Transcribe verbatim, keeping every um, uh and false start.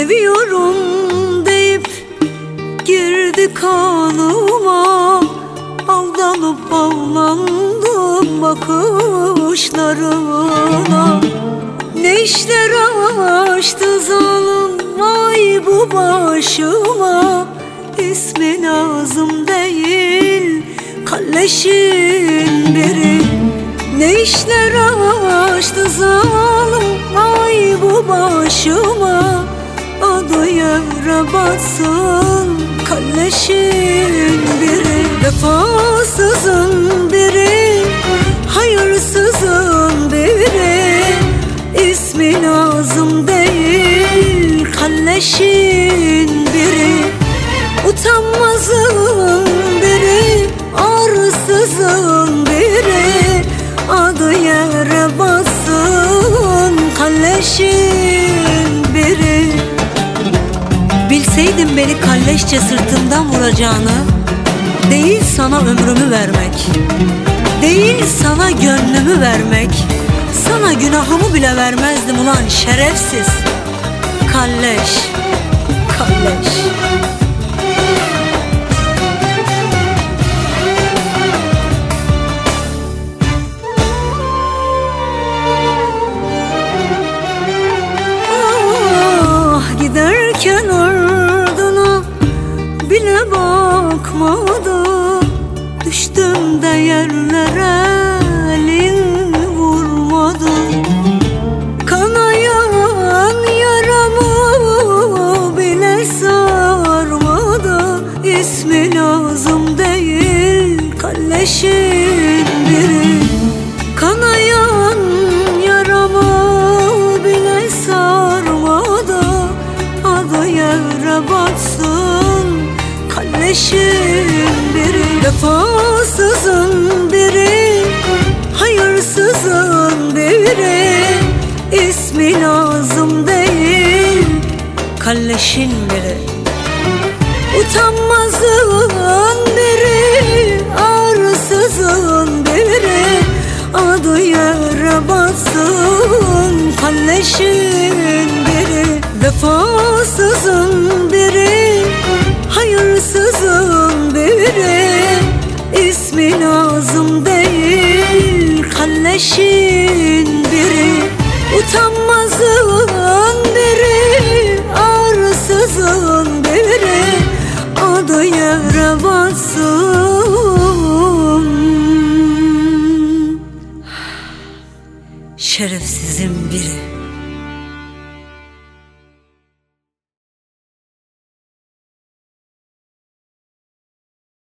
seviyorum deyip girdi kanıma. Aldanıp bağlandım bakışlarına. Ne işler açtı zalim vay bu başıma. İsmi lazım değil kalleşin biri. Ne işler açtı zalim vay bu başıma. Adı yere batsın kalleşin biri. Vefasızın biri, hayırsızın biri. İsmi lazım değil kalleşin biri. Utanmazın biri, arsızın biri. Adı yere bassın kalleşin biri. Bilseydim beni kalleşçe sırtımdan vuracağını, değil sana ömrümü vermek, değil sana gönlümü vermek, sana günahımı bile vermezdim ulan şerefsiz. Kalleş, kalleş. Ah, giderken ardına bile bakmadı. Düştüm de yerlere elin vurmadı. Kanayan yaramı bile sarmadı. İsmi lazım değil kalleşin biri. Kanayan yaramı bile sarmadı. Adı yere batsın kalleşin biri. Vefasızın biri, hayırsızın biri. İsmi lazım değil kalleşin biri. Utanmazın biri, arsızın biri. Adı yere batsın kalleşin biri. Vefasızın biri, hayırsızın biri. İsmi lazım değil kalleşin biri. Utanmazın biri, arsızın biri. Adı yere batsın şerefsizin biri.